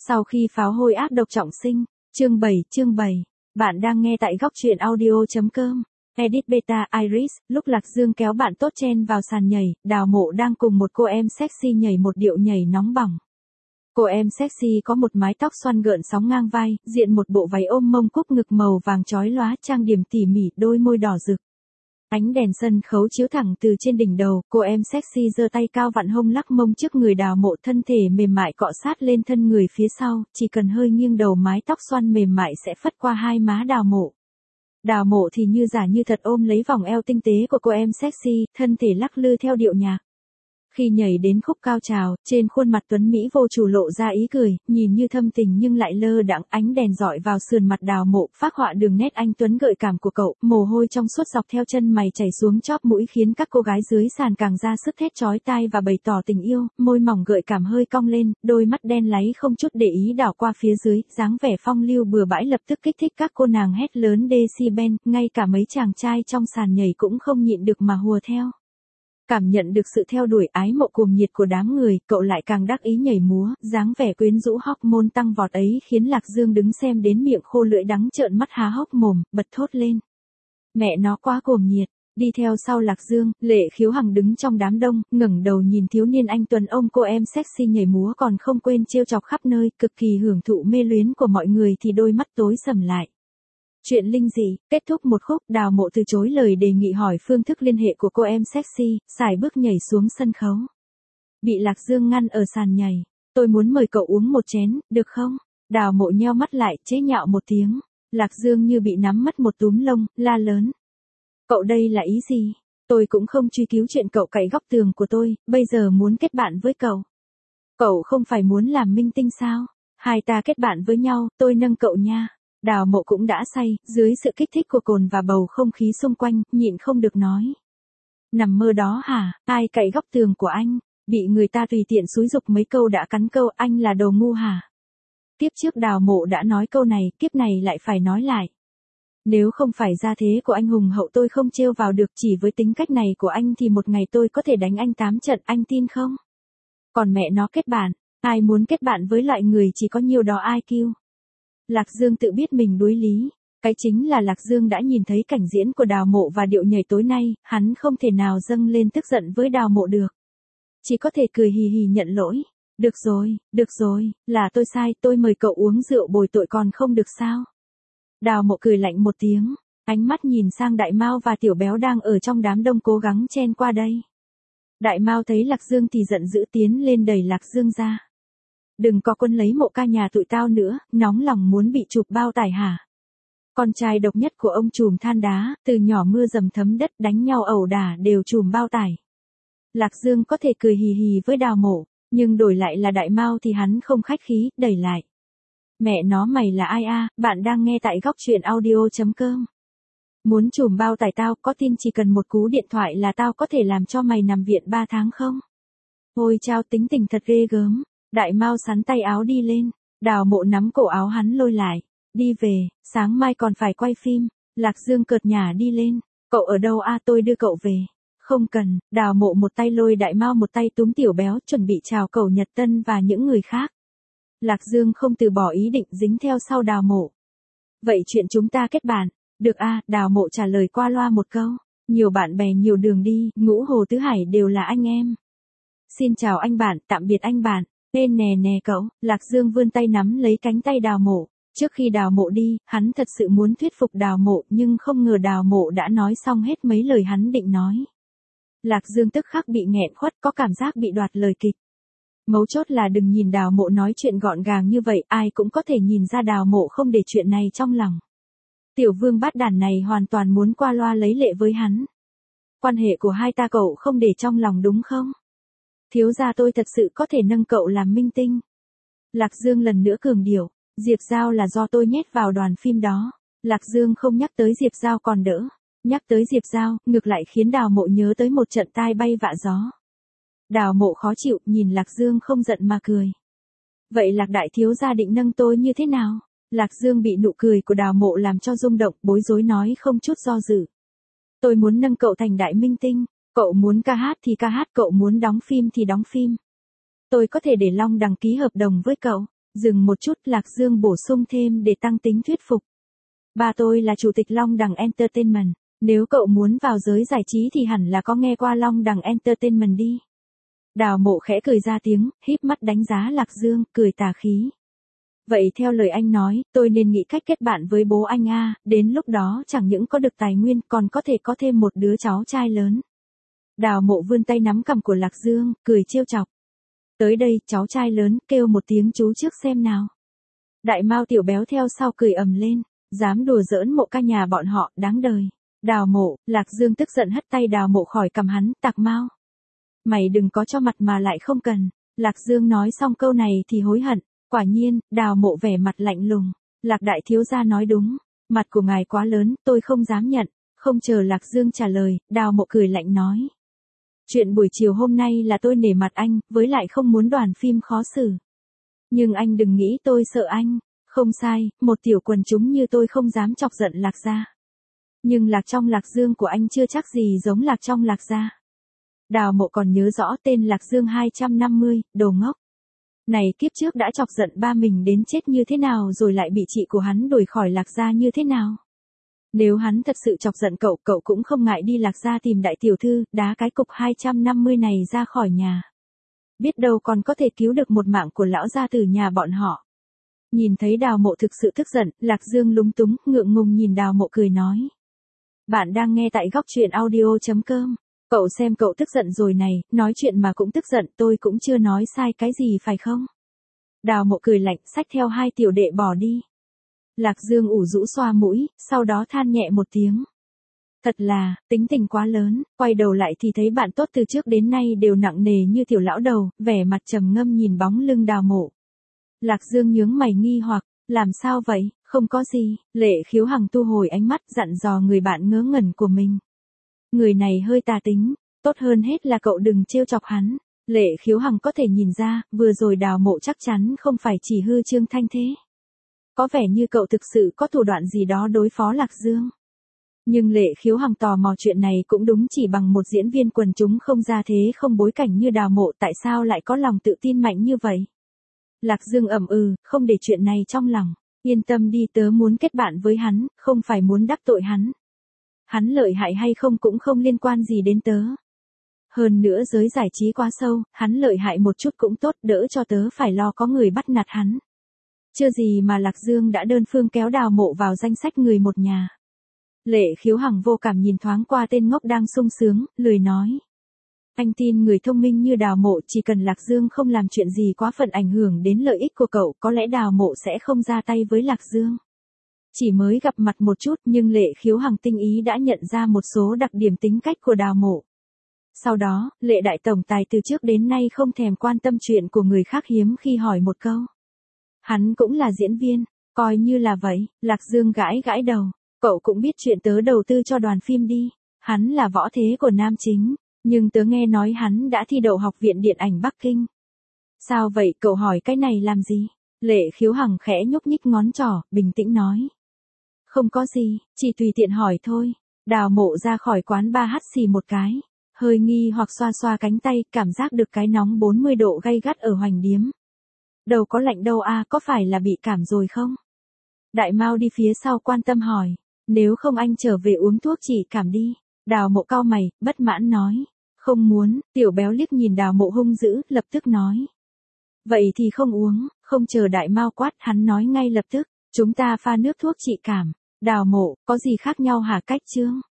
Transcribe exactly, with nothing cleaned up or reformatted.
Sau khi pháo hôi ác độc trọng sinh, chương bảy, chương bảy, bạn đang nghe tại góc truyện audio.com. Edit Beta Iris, lúc Lạc Dương kéo bạn tốt chen vào sàn nhảy, Đào Mộ đang cùng một cô em sexy nhảy một điệu nhảy nóng bỏng. Cô em sexy có một mái tóc xoăn gợn sóng ngang vai, diện một bộ váy ôm mông cúc ngực màu vàng chói lóa, trang điểm tỉ mỉ, đôi môi đỏ rực. Ánh đèn sân khấu chiếu thẳng từ trên đỉnh đầu, cô em sexy giơ tay cao vặn hông lắc mông trước người Đào Mộ, thân thể mềm mại cọ sát lên thân người phía sau, chỉ cần hơi nghiêng đầu mái tóc xoăn mềm mại sẽ phất qua hai má Đào Mộ. Đào Mộ thì như giả như thật ôm lấy vòng eo tinh tế của cô em sexy, thân thể lắc lư theo điệu nhạc. Khi nhảy đến khúc cao trào, trên khuôn mặt tuấn Mỹ vô chủ lộ ra ý cười, nhìn như thâm tình nhưng lại lơ đãng, ánh đèn rọi vào sườn mặt Đào Mộ, phác họa đường nét anh tuấn gợi cảm của cậu, mồ hôi trong suốt dọc theo chân mày chảy xuống chóp mũi khiến các cô gái dưới sàn càng ra sức thét chói tai và bày tỏ tình yêu, môi mỏng gợi cảm hơi cong lên, đôi mắt đen láy không chút để ý đảo qua phía dưới, dáng vẻ phong lưu bừa bãi lập tức kích thích các cô nàng hét lớn decibel, ngay cả mấy chàng trai trong sàn nhảy cũng không nhịn được mà hùa theo. Cảm nhận được sự theo đuổi ái mộ cuồng nhiệt của đám người, cậu lại càng đắc ý nhảy múa, dáng vẻ quyến rũ hormone tăng vọt ấy khiến Lạc Dương đứng xem đến miệng khô lưỡi đắng trợn mắt há hốc mồm, bật thốt lên. Mẹ nó quá cuồng nhiệt. Đi theo sau Lạc Dương, Lệ Khiếu Hằng đứng trong đám đông, ngẩng đầu nhìn thiếu niên anh tuấn ôm cô em sexy nhảy múa còn không quên trêu chọc khắp nơi, cực kỳ hưởng thụ mê luyến của mọi người thì đôi mắt tối sầm lại. Chuyện linh dị, kết thúc một khúc, Đào Mộ từ chối lời đề nghị hỏi phương thức liên hệ của cô em sexy, sải bước nhảy xuống sân khấu. Bị Lạc Dương ngăn ở sàn nhảy. Tôi muốn mời cậu uống một chén, được không? Đào Mộ nheo mắt lại, chế nhạo một tiếng. Lạc Dương như bị nắm mất một túm lông, la lớn. Cậu đây là ý gì? Tôi cũng không truy cứu chuyện cậu cậy góc tường của tôi, bây giờ muốn kết bạn với cậu. Cậu không phải muốn làm minh tinh sao? Hai ta kết bạn với nhau, tôi nâng cậu nha. Đào Mộ cũng đã say, dưới sự kích thích của cồn và bầu không khí xung quanh, nhịn không được nói. Nằm mơ đó hả, ai cậy góc tường của anh, bị người ta tùy tiện xúi giục mấy câu đã cắn câu anh là đồ ngu hả? Kiếp trước Đào Mộ đã nói câu này, kiếp này lại phải nói lại. Nếu không phải gia thế của anh hùng hậu tôi không trêu vào được, chỉ với tính cách này của anh thì một ngày tôi có thể đánh anh tám trận, anh tin không? Còn mẹ nó kết bạn, ai muốn kết bạn với loại người chỉ có nhiều đó i kiu. Lạc Dương tự biết mình đuối lý. Cái chính là Lạc Dương đã nhìn thấy cảnh diễn của Đào Mộ và điệu nhảy tối nay, hắn không thể nào dâng lên tức giận với Đào Mộ được. Chỉ có thể cười hì hì nhận lỗi. Được rồi, được rồi, là tôi sai, tôi mời cậu uống rượu bồi tội còn không được sao? Đào Mộ cười lạnh một tiếng, ánh mắt nhìn sang Đại Mao và Tiểu Béo đang ở trong đám đông cố gắng chen qua đây. Đại Mao thấy Lạc Dương thì giận dữ tiến lên đẩy Lạc Dương ra. Đừng có quân lấy Mộ ca nhà tụi tao nữa, nóng lòng muốn bị chụp bao tải hả? Con trai độc nhất của ông trùm than đá, từ nhỏ mưa dầm thấm đất đánh nhau ẩu đả đều trùm bao tải. Lạc Dương có thể cười hì hì với Đào Mộ, nhưng đổi lại là Đại Mao thì hắn không khách khí, đẩy lại. Mẹ nó mày là ai a? Bạn đang nghe tại góc truyện audio.com. Muốn trùm bao tải tao, có tin chỉ cần một cú điện thoại là tao có thể làm cho mày nằm viện ba tháng không? Ôi chao, tính tình thật ghê gớm. Đại Mao sắn tay áo đi lên, Đào Mộ nắm cổ áo hắn lôi lại. Đi về, sáng mai còn phải quay phim. Lạc Dương cợt nhả đi lên. Cậu ở đâu a? Tôi đưa cậu về. Không cần. Đào Mộ một tay lôi Đại Mao một tay túm Tiểu Béo chuẩn bị chào cậu Nhật Tân và những người khác. Lạc Dương không từ bỏ ý định dính theo sau Đào Mộ. Vậy chuyện chúng ta kết bạn. Được a? Đào Mộ trả lời qua loa một câu. Nhiều bạn bè nhiều đường đi, Ngũ Hồ Tứ Hải đều là anh em. Xin chào anh bạn, tạm biệt anh bạn. Ên nè nè cậu. Lạc Dương vươn tay nắm lấy cánh tay Đào Mộ. Trước khi Đào Mộ đi, hắn thật sự muốn thuyết phục Đào Mộ nhưng không ngờ Đào Mộ đã nói xong hết mấy lời hắn định nói. Lạc Dương tức khắc bị nghẹn khuất, có cảm giác bị đoạt lời kịch. Mấu chốt là đừng nhìn Đào Mộ nói chuyện gọn gàng như vậy, ai cũng có thể nhìn ra Đào Mộ không để chuyện này trong lòng. Tiểu vương bát đàn này hoàn toàn muốn qua loa lấy lệ với hắn. Quan hệ của hai ta cậu không để trong lòng đúng không? Thiếu gia tôi thật sự có thể nâng cậu làm minh tinh. Lạc Dương lần nữa cường điệu, Diệp Giao là do tôi nhét vào đoàn phim đó. Lạc Dương không nhắc tới Diệp Giao còn đỡ. Nhắc tới Diệp Giao, ngược lại khiến Đào Mộ nhớ tới một trận tai bay vạ gió. Đào Mộ khó chịu, nhìn Lạc Dương không giận mà cười. Vậy Lạc đại thiếu gia định nâng tôi như thế nào? Lạc Dương bị nụ cười của Đào Mộ làm cho rung động, bối rối nói không chút do dự. Tôi muốn nâng cậu thành đại minh tinh. Cậu muốn ca hát thì ca hát, cậu muốn đóng phim thì đóng phim. Tôi có thể để Long Đằng ký hợp đồng với cậu. Dừng một chút, Lạc Dương bổ sung thêm để tăng tính thuyết phục. Ba tôi là chủ tịch Long Đằng Entertainment, nếu cậu muốn vào giới giải trí thì hẳn là có nghe qua Long Đằng Entertainment đi. Đào Mộ khẽ cười ra tiếng, híp mắt đánh giá Lạc Dương, cười tà khí. Vậy theo lời anh nói, tôi nên nghĩ cách kết bạn với bố anh a, đến lúc đó chẳng những có được tài nguyên còn có thể có thêm một đứa cháu trai lớn. Đào Mộ vươn tay nắm cằm của Lạc Dương, cười trêu chọc. Tới đây, cháu trai lớn, kêu một tiếng chú trước xem nào. Đại Mao Tiểu Béo theo sau cười ầm lên, dám đùa giỡn Mộ ca nhà bọn họ, đáng đời. Đào Mộ, Lạc Dương tức giận hất tay Đào Mộ khỏi cằm hắn, tạc Mao. Mày đừng có cho mặt mà lại không cần. Lạc Dương nói xong câu này thì hối hận. Quả nhiên, Đào Mộ vẻ mặt lạnh lùng. Lạc đại thiếu gia nói đúng. Mặt của ngài quá lớn, tôi không dám nhận. Không chờ Lạc Dương trả lời, Đào Mộ cười lạnh nói. Chuyện buổi chiều hôm nay là tôi nể mặt anh, với lại không muốn đoàn phim khó xử. Nhưng anh đừng nghĩ tôi sợ anh. Không sai, một tiểu quần chúng như tôi không dám chọc giận Lạc gia. Nhưng Lạc trong Lạc Dương của anh chưa chắc gì giống Lạc trong Lạc gia. Đào Mộ còn nhớ rõ tên Lạc Dương hai trăm năm mươi, đồ ngốc. Này kiếp trước đã chọc giận ba mình đến chết như thế nào rồi lại bị chị của hắn đuổi khỏi Lạc gia như thế nào. Nếu hắn thật sự chọc giận cậu, cậu cũng không ngại đi Lạc gia tìm đại tiểu thư, đá cái cục hai trăm năm mươi này ra khỏi nhà. Biết đâu còn có thể cứu được một mạng của lão gia từ nhà bọn họ. Nhìn thấy Đào Mộ thực sự tức giận, Lạc Dương lúng túng, ngượng ngùng nhìn Đào Mộ cười nói. Bạn đang nghe tại góc truyện audio chấm com. Cậu xem cậu tức giận rồi này, nói chuyện mà cũng tức giận, tôi cũng chưa nói sai cái gì phải không? Đào Mộ cười lạnh, xách theo hai tiểu đệ bỏ đi. Lạc Dương ủ rũ xoa mũi, sau đó than nhẹ một tiếng. Thật là, tính tình quá lớn, quay đầu lại thì thấy bạn tốt từ trước đến nay đều nặng nề như tiểu lão đầu, vẻ mặt trầm ngâm nhìn bóng lưng Đào Mộ. Lạc Dương nhướng mày nghi hoặc, làm sao vậy, không có gì, Lệ Khiếu Hằng thu hồi ánh mắt dặn dò người bạn ngớ ngẩn của mình. Người này hơi tà tính, tốt hơn hết là cậu đừng trêu chọc hắn. Lệ Khiếu Hằng có thể nhìn ra, vừa rồi Đào Mộ chắc chắn không phải chỉ hư trương thanh thế. Có vẻ như cậu thực sự có thủ đoạn gì đó đối phó Lạc Dương. Nhưng Lệ Khiếu Hằng tò mò chuyện này cũng đúng, chỉ bằng một diễn viên quần chúng không ra thế không bối cảnh như Đào Mộ tại sao lại có lòng tự tin mạnh như vậy. Lạc Dương ậm ừ, không để chuyện này trong lòng. Yên tâm đi, tớ muốn kết bạn với hắn, không phải muốn đắc tội hắn. Hắn lợi hại hay không cũng không liên quan gì đến tớ. Hơn nữa giới giải trí quá sâu, hắn lợi hại một chút cũng tốt, đỡ cho tớ phải lo có người bắt nạt hắn. Chưa gì mà Lạc Dương đã đơn phương kéo Đào Mộ vào danh sách người một nhà. Lệ Khiếu Hằng vô cảm nhìn thoáng qua tên ngốc đang sung sướng, lười nói. Anh tin người thông minh như Đào Mộ chỉ cần Lạc Dương không làm chuyện gì quá phận ảnh hưởng đến lợi ích của cậu, có lẽ Đào Mộ sẽ không ra tay với Lạc Dương. Chỉ mới gặp mặt một chút nhưng Lệ Khiếu Hằng tinh ý đã nhận ra một số đặc điểm tính cách của Đào Mộ. Sau đó, Lệ đại tổng tài từ trước đến nay không thèm quan tâm chuyện của người khác, hiếm khi hỏi một câu. Hắn cũng là diễn viên, coi như là vậy. Lạc Dương gãi gãi đầu. Cậu cũng biết chuyện tớ đầu tư cho đoàn phim đi. Hắn là võ thế của nam chính, nhưng tớ nghe nói hắn đã thi đậu Học viện Điện ảnh Bắc Kinh. Sao vậy, cậu hỏi cái này làm gì? Lệ Khiếu Hằng khẽ nhúc nhích ngón trỏ, bình tĩnh nói. Không có gì, chỉ tùy tiện hỏi thôi. Đào Mộ ra khỏi quán bar hắt xì một cái. Hơi nghi hoặc xoa xoa cánh tay, cảm giác được cái nóng bốn mươi độ gay gắt ở hoành điếm. Đâu có lạnh đâu a, à, có phải là bị cảm rồi không? Đại Mao đi phía sau quan tâm hỏi. Nếu không anh trở về uống thuốc trị cảm đi. Đào Mộ cau mày, bất mãn nói. Không muốn. Tiểu Béo liếc nhìn Đào Mộ hung dữ, lập tức nói. Vậy thì không uống. Không chờ Đại Mao quát, hắn nói ngay lập tức. Chúng ta pha nước thuốc trị cảm. Đào Mộ, có gì khác nhau hả cách chương?